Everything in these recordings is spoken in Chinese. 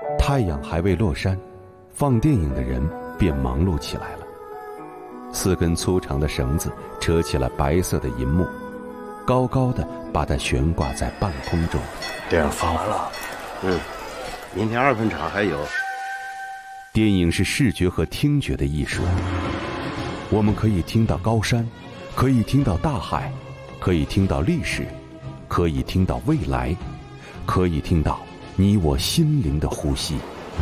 太阳还未落山，放电影的人便忙碌起来了。4根粗长的绳子扯起了白色的银幕，高高的把它悬挂在半空中。 电影放完了，明天2分场还有。 电影是视觉和听觉的艺术，我们可以听到高山，可以听到大海，可以听到历史，可以听到未来，可以听到你我心灵的呼吸。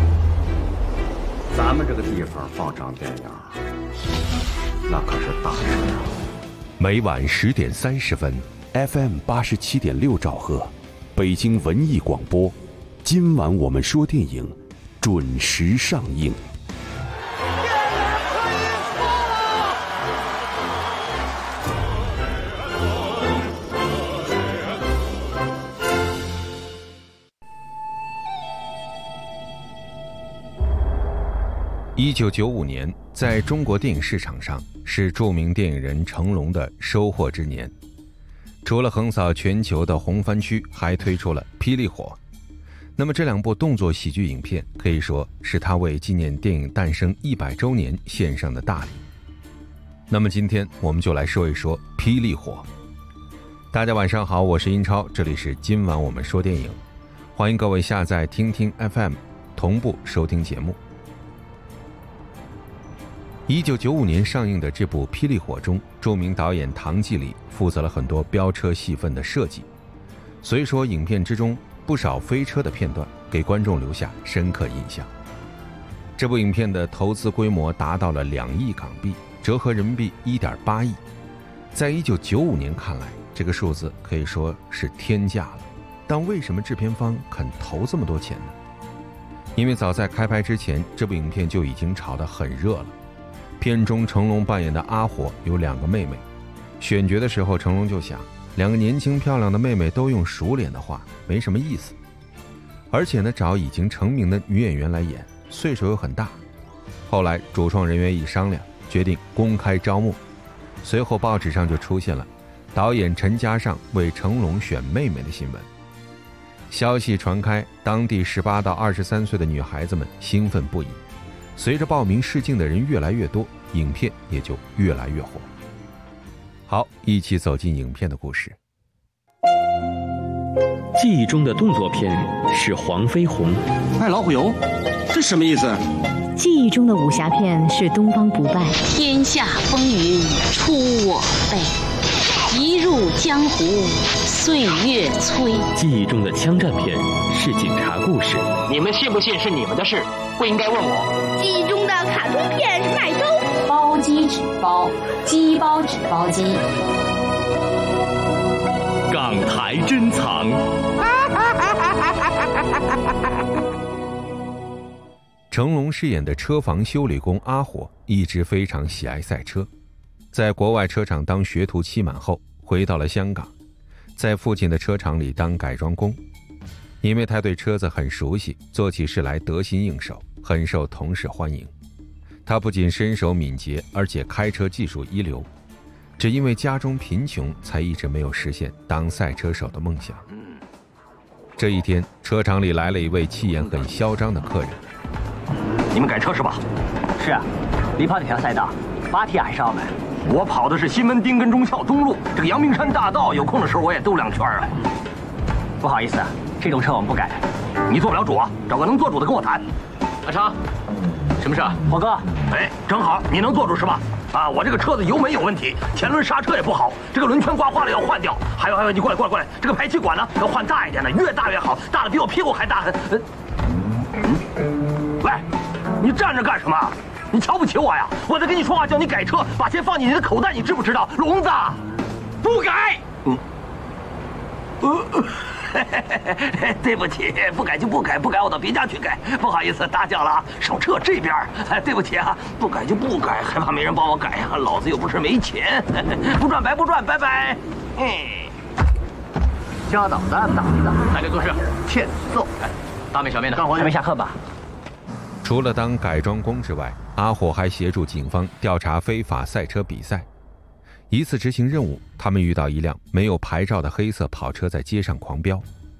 咱们这个地方放场电影，那可是大事啊！ 每晚10点30分 ，FM 87.6兆赫，北京文艺广播。今晚我们说电影，准时上映。1995年，在中国电影市场上是著名电影人成龙的收获之年。除了横扫全球的红番区，还推出了《霹雳火》。那么这2部动作喜剧影片可以说是他为纪念电影诞生100周年献上的大礼。那么今天我们就来说一说《霹雳火》。大家晚上好，我是英超，这里是今晚我们说电影，欢迎各位下载听听 FM 同步收听节目。1995年上映的这部《霹雳火》中，著名导演唐季礼负责了很多飙车戏份的设计，所以说影片之中不少飞车的片段给观众留下深刻印象。这部影片的投资规模达到了2亿港币，折合人民币1.8亿。在1995年看来，这个数字可以说是天价了。但为什么制片方肯投这么多钱呢？因为早在开拍之前，这部影片就已经炒得很热了。片中成龙扮演的阿火有2个妹妹，选角的时候成龙就想，2个年轻漂亮的妹妹都用熟脸的话没什么意思，而且呢找已经成名的女演员来演，岁数又很大。后来主创人员一商量，决定公开招募。随后报纸上就出现了导演陈嘉上为成龙选妹妹的新闻。消息传开，当地18到23岁的女孩子们兴奋不已。随着报名试镜的人越来越多，影片也就越来越火。好，一起走进影片的故事。 记忆中的动作片是黄飞鸿， 卖老虎油，这什么意思？ 记忆中的武侠片是东方不败， 天下风云出我辈，一入江湖岁月催。 记忆中的枪战片是警察故事， 你们信不信是你们的事，不应该问我。 记忆中的卡通片是麦兜， 包鸡纸包，鸡包纸包鸡。 港台珍藏。 成龙饰演的车房修理工阿火一直非常喜爱赛车，在国外车厂当学徒期满后，回到了香港，在父亲的车厂里当改装工。因为他对车子很熟悉，做起事来得心应手，很受同事欢迎。他不仅身手敏捷，而且开车技术一流。只因为家中贫穷，才一直没有实现当赛车手的梦想。这一天，车厂里来了一位气焰很嚣张的客人。 你们改车是吧？ 是啊，你跑哪条赛道？8天还是澳门？ 我跑的是西门町跟忠孝东路，这个阳明山大道，有空的时候我也兜2圈啊。 不好意思，这种车我们不改。 你做不了主啊，找个能做主的跟我谈。阿昌，什么事啊？ 火哥， 哎，正好你能做主是吧？啊，我这个车子油门有问题，前轮刹车也不好，这个轮圈刮花了要换掉。还有，你过来，这个排气管呢要换大一点的，越大越好，大的比我屁股还大。喂，你站着干什么？你瞧不起我呀？我在跟你说话，叫你改车，把钱放进你的口袋，你知不知道？聋子，不改。对不起，不改就不改，不改我到别家去改。不好意思，打搅了啊，上车这边。对不起啊，不改就不改，害怕没人帮我改呀，老子又不是没钱，不赚白不赚，拜拜。 教导的打的， 来个做事，欠揍。大妹小妹呢？ 还没下课吧？ 除了当改装工之外，阿火还协助警方调查非法赛车比赛。一次执行任务，他们遇到一辆没有牌照的黑色跑车在街上狂飙。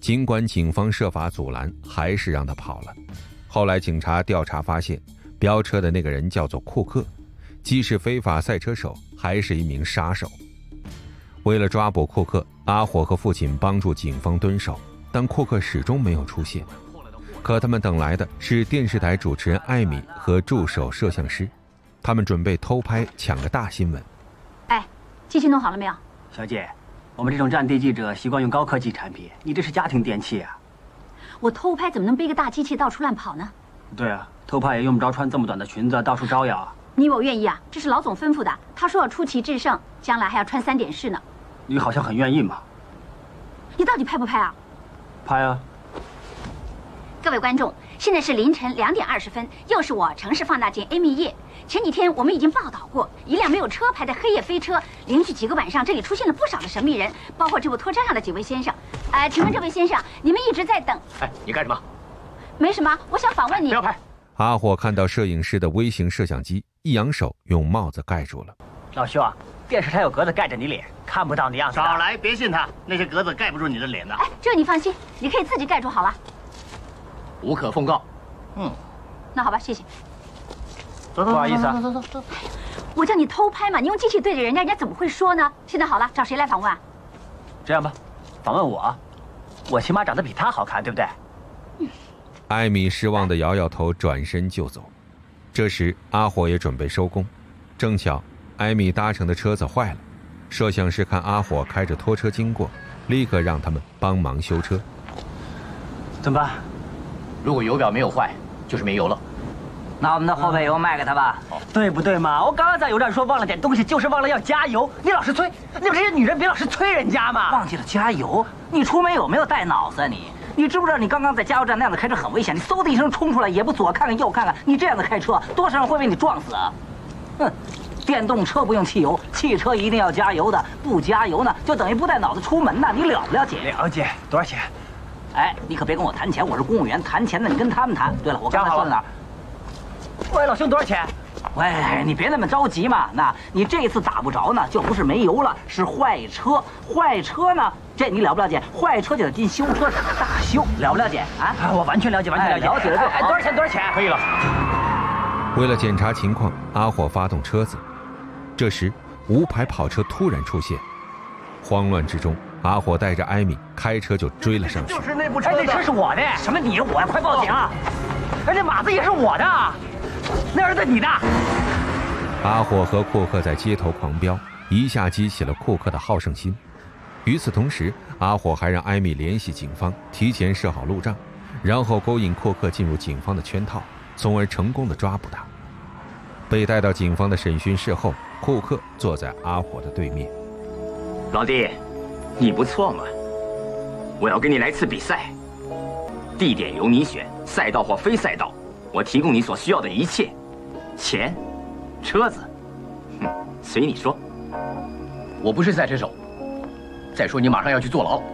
尽管警方设法阻拦，还是让他跑了。后来警察调查发现，飙车的那个人叫做库克，既是非法赛车手，还是一名杀手。为了抓捕库克，阿火和父亲帮助警方蹲守，但库克始终没有出现。可他们等来的是电视台主持人艾米和助手摄像师，他们准备偷拍抢个大新闻。 哎，机器弄好了没有？ 小姐，我们这种战地记者习惯用高科技产品，你这是家庭电器啊。 我偷拍怎么能背个大机器到处乱跑呢？ 对啊，偷拍也用不着穿这么短的裙子到处招摇啊。 你以为我愿意啊？这是老总吩咐的，他说要出奇制胜，将来还要穿3点式呢。 你好像很愿意嘛。 你到底拍不拍啊？ 拍啊。 各位观众，现在是凌晨2点20分，又是我城市放大镜 Amy 夜。前几天我们已经报道过，一辆没有车牌的黑夜飞车，连续几个晚上这里出现了不少的神秘人，包括这部拖车上的几位先生。请问这位先生，你们一直在等？ 哎，你干什么？ 没什么，我想访问你。 不要拍！ 阿火看到摄影师的微型摄像机，一扬手用帽子盖住了。 老兄啊，电视台有格子盖着你脸，看不到你样子。 少来，别信他，那些格子盖不住你的脸的。 哎，这个你放心，你可以自己盖住好了。 无可奉告。 那好吧，谢谢。 不好意思啊， 走。我叫你偷拍嘛，你用机器对着人家，人家怎么会说呢？现在好了，找谁来访问啊？ 这样吧，访问我起码长得比他好看，对不对？ 艾米失望地摇摇头，转身就走。这时阿火也准备收工，正巧艾米搭乘的车子坏了，摄像师看阿火开着拖车经过，立刻让他们帮忙修车。 怎么办？ 如果油表没有坏，就是没油了。 拿我们的后备油卖给他吧，对不对嘛？我刚刚在油站说忘了点东西，就是忘了要加油。你老是催，你们这些女人别老是催人家嘛。 忘记了加油？你出门有没有带脑子啊你？你知不知道你刚刚在加油站那样的开车很危险？你嗖的一声冲出来，也不左看看右看看，你这样的开车，多少人会被你撞死啊？哼！电动车不用汽油，汽车一定要加油的，不加油呢，就等于不带脑子出门呢。你了不了解？ 了解。多少钱？ 哎，你可别跟我谈钱，我是公务员，谈钱呢你跟他们谈。对了，我刚才说到哪儿？ 喂，老兄，多少钱？ 喂，你别那么着急嘛。那你这次打不着呢，就不是没油了，是坏车。坏车呢，这你了不了解？坏车就得进修车厂大修，了不了解啊？ 我完全了解，完全了解。 了解了就好。 多少钱？多少钱？ 可以了。 为了检查情况，阿火发动车子。这时，无牌跑车突然出现，慌乱之中，阿火带着艾米开车就追了上去。 就是那部车。 哎，那车是我的。什么你我？快报警啊！而且马子也是我的。那儿子你的。 阿火和库克在街头狂飙，一下激起了库克的好胜心。与此同时，阿火还让艾米联系警方，提前设好路障，然后勾引库克进入警方的圈套，从而成功的抓捕他。被带到警方的审讯室后，库克坐在阿火的对面。 老弟，你不错嘛，我要跟你来次比赛，地点由你选，赛道或非赛道。我提供你所需要的一切，钱、车子，随你说。 我不是赛车手。再说你马上要去坐牢。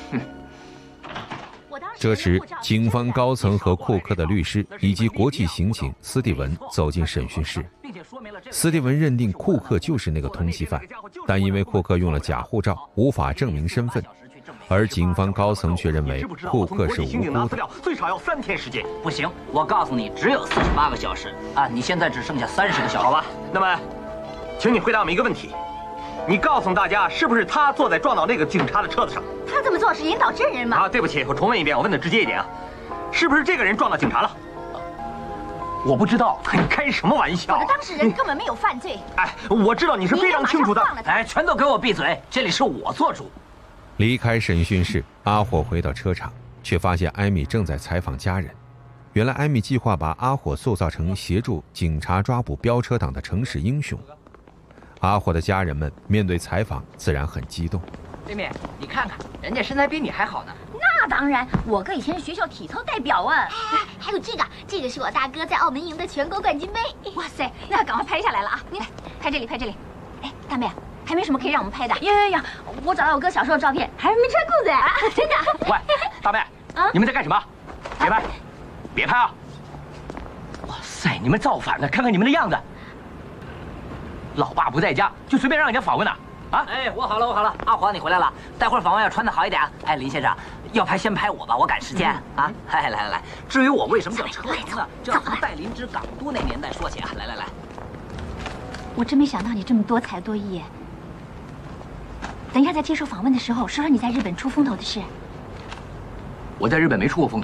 这时，警方高层和库克的律师以及国际刑警斯蒂文走进审讯室。斯蒂文认定库克就是那个通缉犯，但因为库克用了假护照，无法证明身份。而警方高层却认为库克是无辜的。 最少要3天时间。 不行，我告诉你，只有48个小时啊！你现在只剩下30个小时。 好吧，那么，请你回答我们一个问题：你告诉大家，是不是他坐在撞到那个警察的车子上？ 他这么做是引导证人吗？ 啊，对不起，我重问一遍，我问的直接一点啊，是不是这个人撞到警察了？我不知道，你开什么玩笑？ 我的当事人根本没有犯罪。 哎，我知道你是非常清楚的。 哎，全都给我闭嘴！这里是我做主。 离开审讯室，阿火回到车场，却发现艾米正在采访家人。原来艾米计划把阿火塑造成协助警察抓捕飙车党的城市英雄。阿火的家人们面对采访自然很激动。 妹妹，你看看，人家身材比你还好呢。 那当然，我哥以前是学校体操代表啊。还有这个是我大哥在澳门赢的全国冠军杯。 哇塞，那赶快拍下来了啊！你来，拍这里，拍这里。哎，大妹，还没什么可以让我们拍的。 呀，我找到我哥小时候的照片，还没穿裤子啊！真的。 喂，大妹，你们在干什么？别拍，别拍啊！ 哇塞，你们造反呢！看看你们的样子。老爸不在家，就随便让人家访问了。 啊！ 哎，我好了，我好了。阿黄，你回来了，待会儿访问要穿得好一点。哎，林先生，要拍先拍我吧，我赶时间啊！来来来，至于我为什么叫车王呢？这要从戴林之港都那年代说起啊。来来来， 我真没想到你这么多才多艺。等一下在接受访问的时候，说说你在日本出风头的事。 我在日本没出过风头。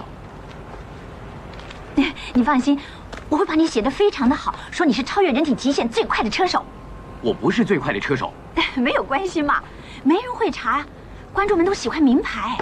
你放心，我会把你写得非常的好，说你是超越人体极限最快的车手。 我不是最快的车手。 没有关系嘛，没人会查，观众们都喜欢名牌。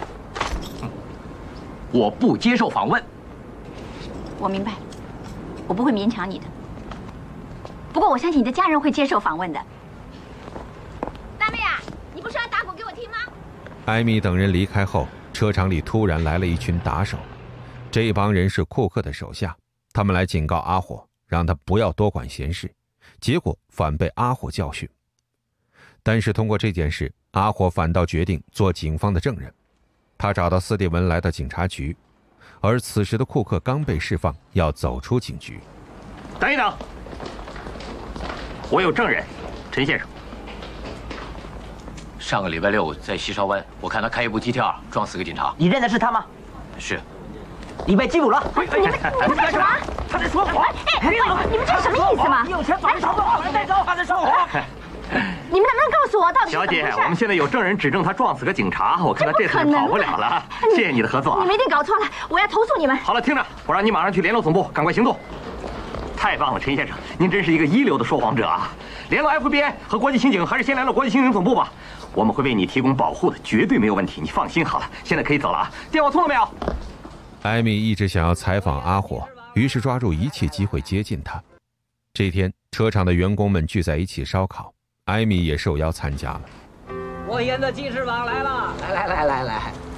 我不接受访问。 我明白，我不会勉强你的。不过我相信你的家人会接受访问的。 大妹啊，你不是要打鼓给我听吗？ 艾米等人离开后，车场里突然来了一群打手，这帮人是库克的手下，他们来警告阿火，让他不要多管闲事，结果反被阿火教训。但是通过这件事，阿火反倒决定做警方的证人。他找到斯蒂文来到警察局，而此时的库克刚被释放，要走出警局。 等一等，我有证人，陈先生。上个礼拜六在西烧湾，我看他开一部 GT2 撞死个警察。 你认的是他吗？ 是。 你被缉捕了。 你们干什么？ 他在说谎。 你们这是什么意思嘛？ 你有钱把人逃跑了，带走，他在说谎。 你们能不能告诉我到底是怎么回事？ 小姐，我们现在有证人指证他撞死个警察，我看他这次是跑不了了。谢谢你的合作。 你们一定搞错了，我要投诉你们。 好了，听着，我让你马上去联络总部，赶快行动。太棒了，陈先生，您真是一个一流的说谎者啊！联络 FBI 和国际刑警，还是先联络国际刑警总部吧。我们会为你提供保护的，绝对没有问题，你放心好了。现在可以走了啊，电话通了没有？ 艾米一直想要采访阿火，于是抓住一切机会接近他。这天，车厂的员工们聚在一起烧烤，艾米也受邀参加了。 我演的记事网来了，来。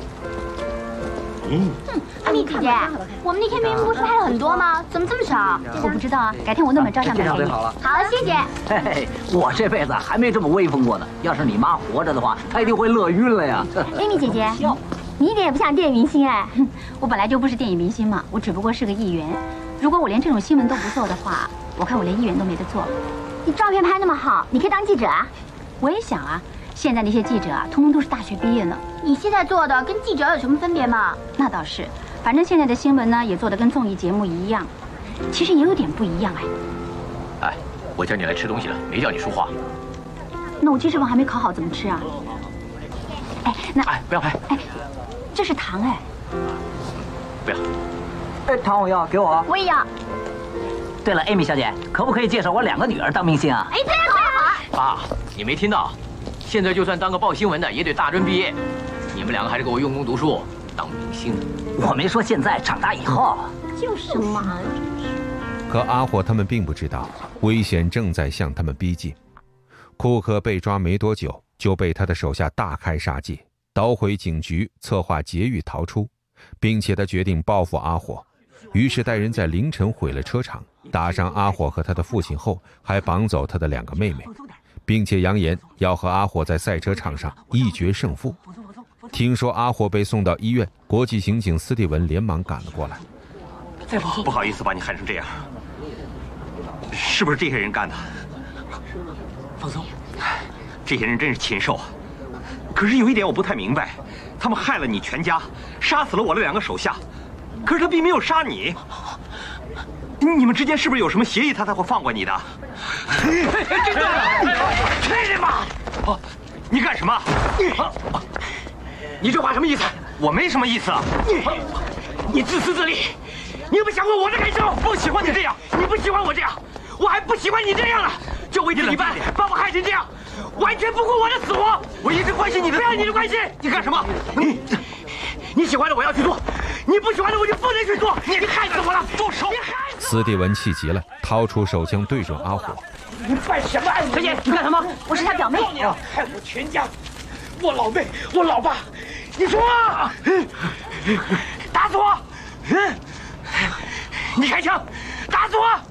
艾米姐姐，我们那天明明不是拍了很多吗？怎么这么少？ 我不知道啊，改天我弄本照相本给你。 好了， 好，谢谢。 嘿嘿，我这辈子还没这么威风过呢。要是你妈活着的话，她一定会乐晕了呀。 艾米姐姐，你一点也不像电影明星哎。我本来就不是电影明星嘛，我只不过是个议员。如果我连这种新闻都不做的话，我看我连议员都没得做了。 你照片拍那么好，你可以当记者啊。 我也想啊，现在那些记者啊，通通都是大学毕业呢。 你现在做的跟记者有什么分别吗？ 那倒是，反正现在的新闻呢，也做得跟综艺节目一样，其实也有点不一样哎。 哎，我叫你来吃东西了，没叫你说话。 那我鸡翅膀还没烤好，怎么吃啊？哎，那哎，不要拍。 哎，这是糖哎。 不要。 哎，糖我要，给我。 我也要。 对了，艾米小姐，可不可以介绍我2个女儿当明星啊？ 哎，对呀。 爸，你没听到？现在就算当个报新闻的，也得大专毕业。你们2个还是给我用功读书，当明星。 我没说现在，长大以后。 就是嘛。 可阿火他们并不知道，危险正在向他们逼近。库克被抓没多久，就被他的手下大开杀戒，捣毁警局，策划劫狱逃出，并且他决定报复阿火。于是带人在凌晨毁了车场，打伤阿火和他的父亲后，还绑走他的2个妹妹，并且扬言要和阿火在赛车场上一决胜负。听说阿火被送到医院，国际刑警斯蒂文连忙赶了过来。 不好意思把你害成这样，是不是这些人干的？ 放松， 这些人真是禽兽啊！可是有一点我不太明白，他们害了你全家，杀死了我的2个手下，可是他并没有杀你。你们之间是不是有什么协议，他才会放过你的？真的，去你妈！哦，你干什么？你这话什么意思？我没什么意思啊！你自私自利，你有没有想过我的感受？不喜欢你这样，你不喜欢我这样，我还不喜欢你这样了。就为这一半把我害成这样，完全不顾我的死活。我一直关心你的，不要你的关心。你干什么？你喜欢的我要去做，你不喜欢的我就不能去做。你害死我了！住手！ 斯蒂文气急了，掏出手枪对准阿火。 你犯什么案？ 小姐，你干什么？ 我是他表妹。 你要害我全家，我老妹，我老爸，你说啊！打死我！你开枪，打死我！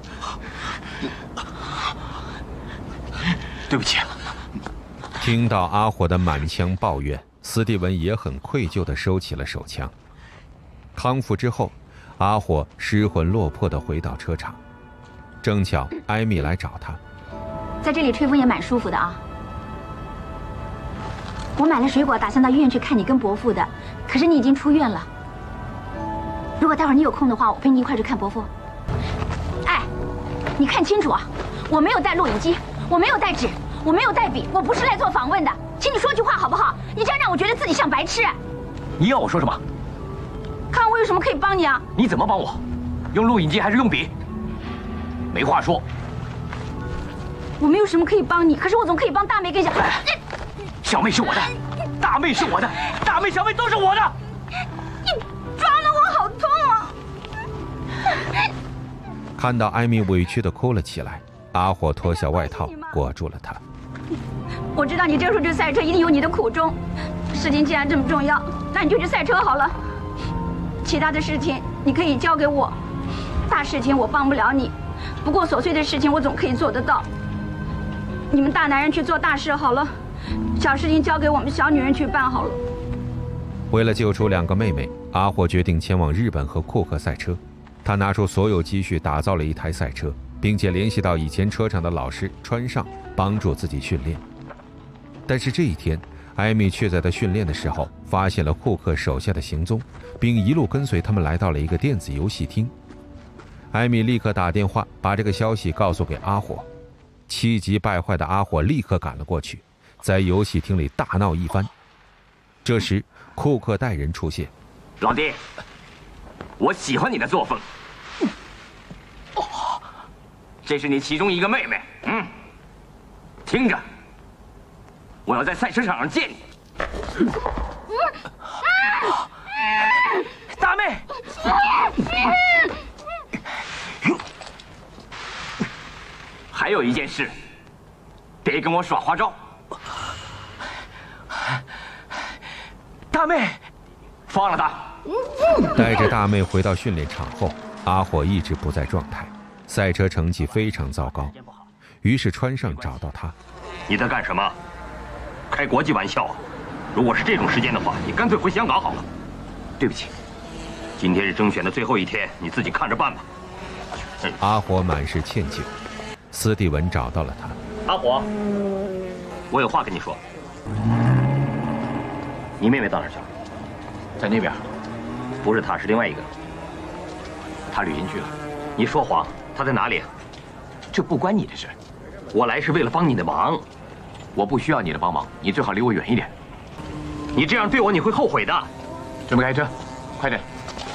对不起。 听到阿火的满腔抱怨，斯蒂文也很愧疚地收起了手枪。康复之后，阿火失魂落魄地回到车场，正巧艾米来找他。 在这里吹风也蛮舒服的啊。 我买了水果，打算到医院去看你跟伯父的。可是你已经出院了。如果待会儿你有空的话，我陪你一块去看伯父。哎，你看清楚啊，我没有带录影机，我没有带纸，我没有带笔，我不是来做访问的。请你说句话好不好？你这样让我觉得自己像白痴。 你要我说什么？ 看我有什么可以帮你啊？ 你怎么帮我？用录影机还是用笔？没话说。 我没有什么可以帮你，可是我总可以帮大妹跟小妹是我的，大妹是我的，大妹、小妹都是我的。 你抓得我好痛啊！ 看到艾米委屈地哭了起来，阿火脱下外套裹住了她。 我知道你这时候去赛车一定有你的苦衷，事情既然这么重要，那你就去赛车好了。其他的事情你可以交给我，大事情我帮不了你，不过琐碎的事情我总可以做得到。你们大男人去做大事好了，小事情交给我们小女人去办好了。 为了救出2个妹妹，阿火决定前往日本和库克赛车。他拿出所有积蓄打造了一台赛车，并且联系到以前车厂的老师川上，帮助自己训练。但是这一天，艾米却在他训练的时候发现了库克手下的行踪，并一路跟随他们来到了一个电子游戏厅。艾米立刻打电话把这个消息告诉给阿火。气急败坏的阿火立刻赶了过去，在游戏厅里大闹一番。这时库克带人出现。 老弟，我喜欢你的作风。这是你其中一个妹妹，听着，我要在赛车场上见你。大妹，还有一件事，别跟我耍花招。大妹，放了他。 带着大妹回到训练场后，阿火一直不在状态，赛车成绩非常糟糕。于是川上找到他。 你在干什么？开国际玩笑啊！如果是这种时间的话，你干脆回香港好了。 对不起， 今天是征选的最后一天，你自己看着办吧。 阿火满是歉疚。斯蒂文找到了他。 阿火，我有话跟你说。你妹妹到哪儿去了？ 在那边。 不是她，是另外一个。 她旅行去了。 你说谎，她在哪里？ 这不关你的事。 我来是为了帮你的忙。 我不需要你的帮忙，你最好离我远一点。 你这样对我，你会后悔的。 准备开车，快点。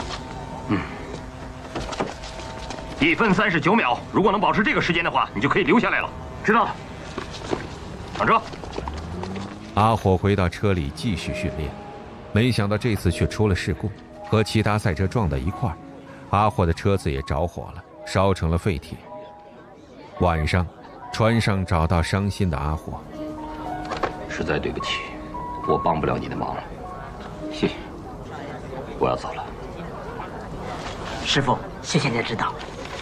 1分39秒，如果能保持这个时间的话，你就可以留下来了。知道了。上车。 阿火回到车里继续训练，没想到这次却出了事故，和其他赛车撞到一块儿，阿火的车子也着火了，烧成了废铁。晚上，川上找到伤心的阿火。 实在对不起，我帮不了你的忙了。谢谢。我要走了。 师傅，谢谢你的指导。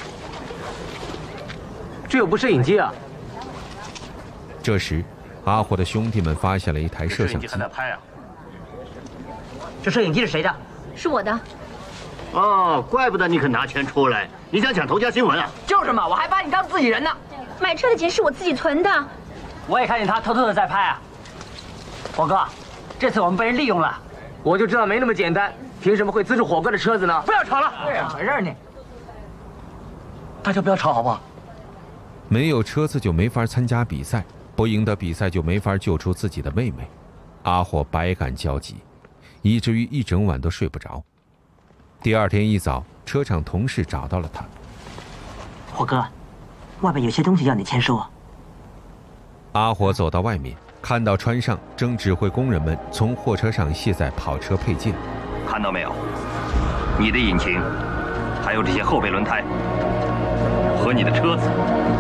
这有部摄影机啊！ 这时，阿火的兄弟们发现了一台摄像机。 还在拍啊！ 这摄影机是谁的？ 是我的。 哦，怪不得你肯拿钱出来，你想抢头家新闻啊？ 就是嘛，我还把你当自己人呢。 买车的钱是我自己存的。 我也看见他偷偷的在拍啊。火哥，这次我们被人利用了。 我就知道没那么简单，凭什么会资助火哥的车子呢？ 不要吵了。对啊，回事呢？ 大家不要吵好不好？ 没有车子就没法参加比赛，不赢得比赛就没法救出自己的妹妹。阿火百感交集，以至于一整晚都睡不着。第二天一早，车厂同事找到了他。 火哥，外面有些东西要你签收。 阿火走到外面，看到川上正指挥工人们从货车上卸载跑车配件。 看到没有？你的引擎，还有这些后备轮胎和你的车子。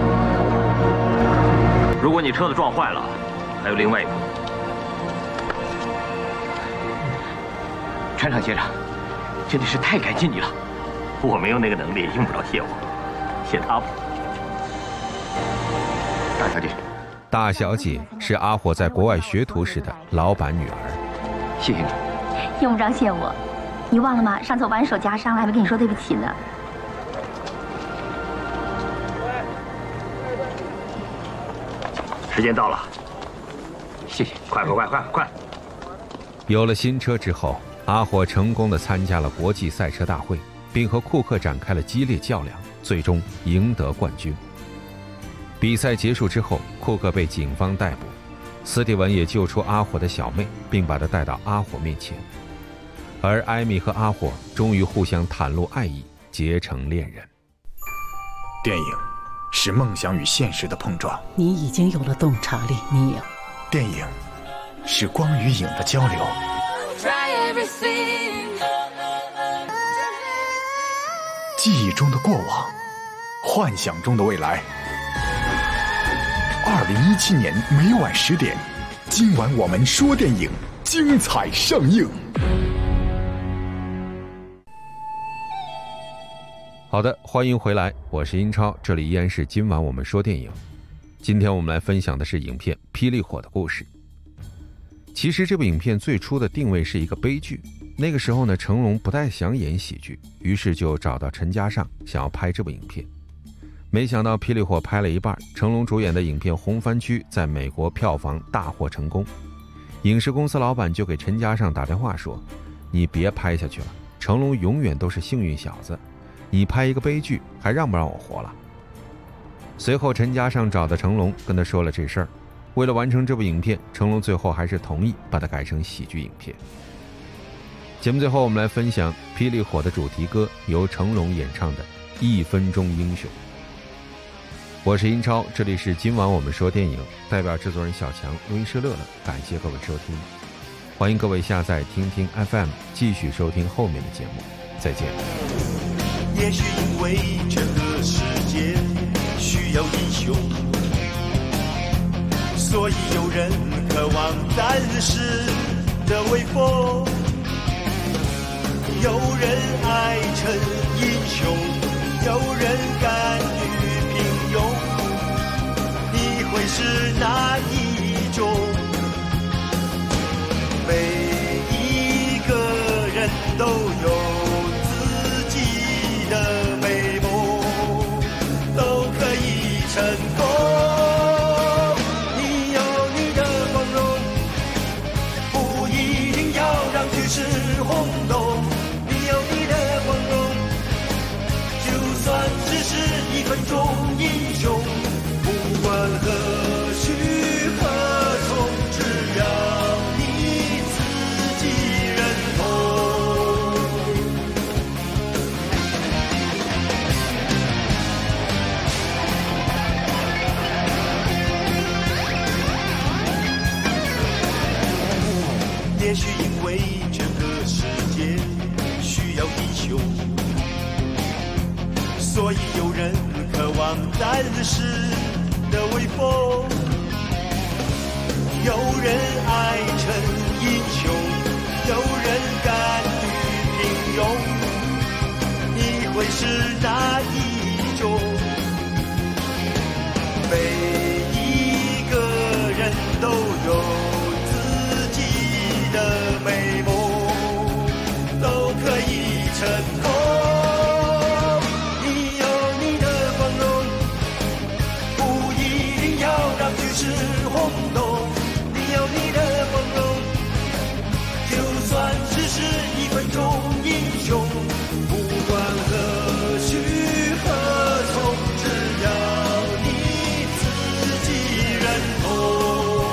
如果你车子撞坏了，还有另外一部。 川上先生，真的是太感谢你了。 我没有那个能力，用不着谢我，谢他吧。 大小姐。 大小姐是阿火在国外学徒时的老板女儿。 谢谢你。 用不着谢我，你忘了吗？上次我把你手夹伤了，还没跟你说对不起呢。 时间到了， 谢谢。 快！ 有了新车之后，阿火成功地参加了国际赛车大会，并和库克展开了激烈较量，最终赢得冠军。比赛结束之后，库克被警方逮捕，斯蒂文也救出阿火的小妹，并把她带到阿火面前。而艾米和阿火终于互相袒露爱意，结成恋人。 电影是梦想与现实的碰撞， 你已经有了洞察力，你有。 电影是光与影的交流。记忆中的过往，幻想中的未来。2017年每晚10点，今晚我们说电影，精彩上映。 好的，欢迎回来，我是英超，这里依然是今晚我们说电影。今天我们来分享的是影片《霹雳火》的故事。其实这部影片最初的定位是一个悲剧，那个时候呢，成龙不太想演喜剧，于是就找到陈嘉上想要拍这部影片。没想到《霹雳火》拍了一半，成龙主演的影片《红番区》在美国票房大获成功，影视公司老板就给陈嘉上打电话说：“你别拍下去了，成龙永远都是幸运小子，你拍一个悲剧还让不让我活了？”随后陈嘉上找到成龙，跟他说了这事儿。为了完成这部影片，成龙最后还是同意把它改成喜剧影片。节目最后我们来分享《霹雳火》的主题歌，由成龙演唱的《1分钟英雄》。我是英超，这里是今晚我们说电影，代表制作人小强，录音师乐乐，感谢各位收听，欢迎各位下载听听 FM 继续收听后面的节目，再见。 也许因为这个世界需要英雄，所以有人渴望暂时的威风，有人爱成英雄，有人甘于平庸，你会是哪一种？每一个人都有自己的美梦，都可以成功。你有你的光荣，不一定要让局势轰动。你有你的光荣，就算只是1分钟英雄，不管何去何从，只要你自己认同。也许因为这个世界需要英雄，所以有人渴望暂时的威风，有人爱成英雄，有人甘于平庸，你会是哪一种？每一个人都有自己的美梦，都可以成功。局势轰动，你有你的光荣，就算只是1分钟英雄，不管何去何从，只要你自己认同。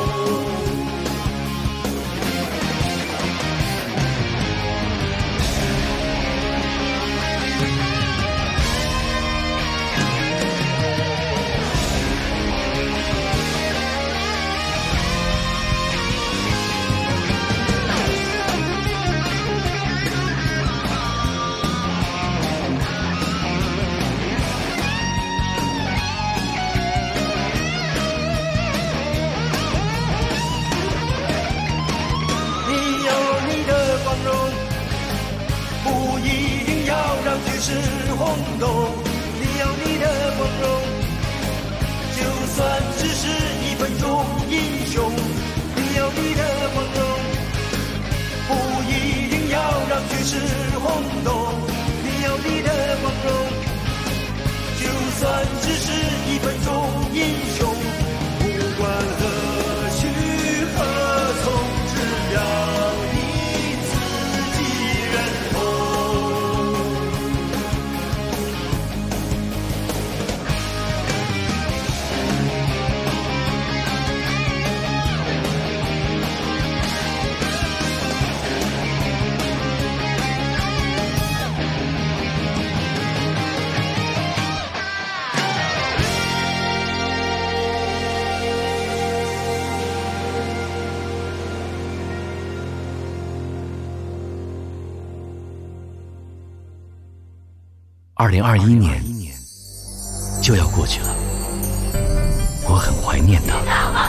不一定要让局势轰动，你有你的光荣，就算只是1分钟英雄，你有你的光荣，不一定要让局势轰动，你有你的光荣，就算只是1分钟英雄，不管何去何从，只要你 2021年就要过去了，我很怀念它。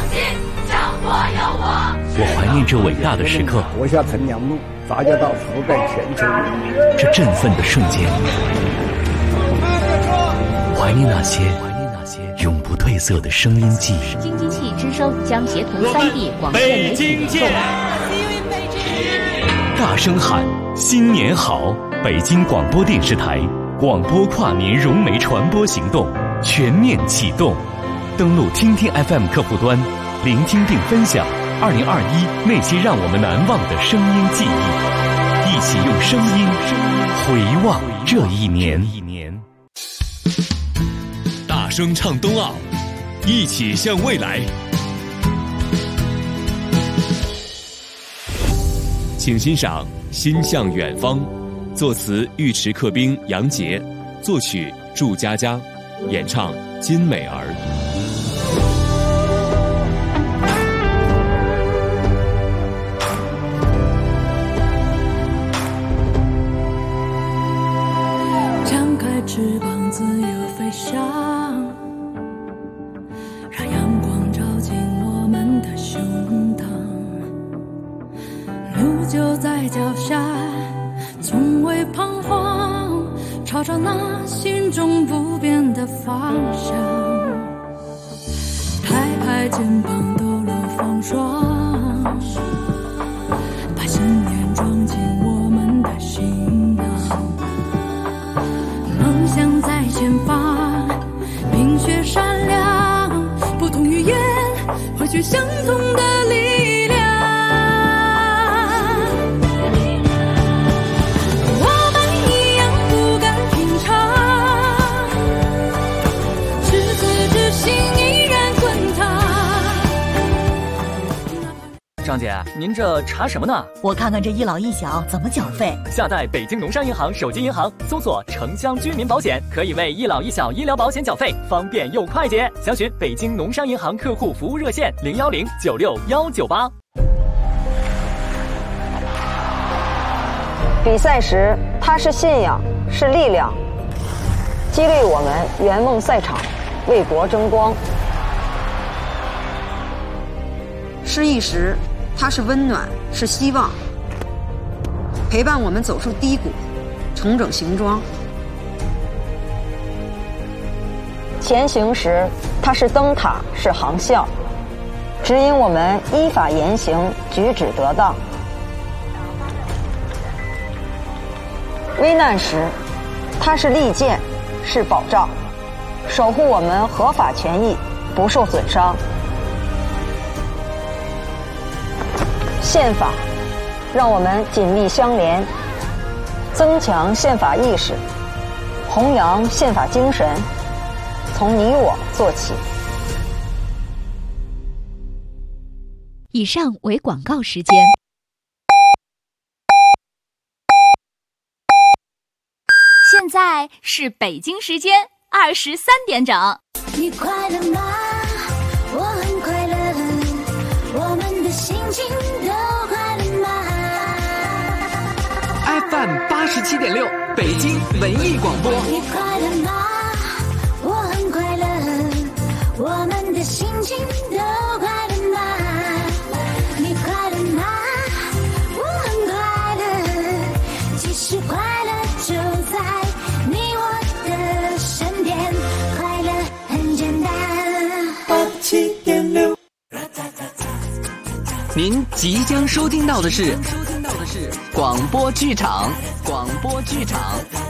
我怀念这伟大的时刻， 活下陈良路，大家到覆盖全球， 这振奋的瞬间，怀念那些永不褪色的声音记忆。 京津冀之声将协同3D 广电媒体联动， 大声喊新年好！北京广播电视台广播跨年融媒传播行动全面启动，登录听听 FM 客户端，聆听并分享2021那些让我们难忘的声音记忆，一起用声音回望这一年。大声唱冬奥，一起向未来。请欣赏《心向远方》，作词尉迟克兵、杨杰，作曲祝佳佳，演唱金美儿。 张开翅膀自由飞翔，让阳光照进我们的胸膛，路就在脚下，从未彷徨，朝着那心中不变的方向，拍拍肩膀抖落风霜，把信念装进我们的行囊，梦想在前方，冰雪闪亮，不同语言汇聚相同的力量，我们一样不敢平常，赤子之心依然滚烫。 张姐，您这查什么呢？ 我看看这一老一小怎么缴费。 下载北京农商银行手机银行，搜索城乡居民保险，可以为一老一小医疗保险缴费，方便又快捷。详询北京农商银行客户服务热线010969198。 比赛时，它是信仰，是力量，激励我们圆梦赛场，为国争光； 失意时，它是温暖，是希望，陪伴我们走出低谷，重整行装； 前行时，它是灯塔，是航校，指引我们依法言行，举止得当；危难时，它是利剑，是保障，守护我们合法权益不受损伤。宪法让我们紧密相连，增强宪法意识，弘扬宪法精神，从你我做起。 以上为广告时间。 现在是北京时间23点整。 你快乐吗？我很快乐，我们的心情都快乐吗 ？FM 87.6，北京文艺广播。 你快乐吗？我很快乐，我们的心情都快乐吗？你快乐吗？我很快乐，其实快乐就在你我的身边，快乐很简单。87.6。 您即将收听到的是广播剧场。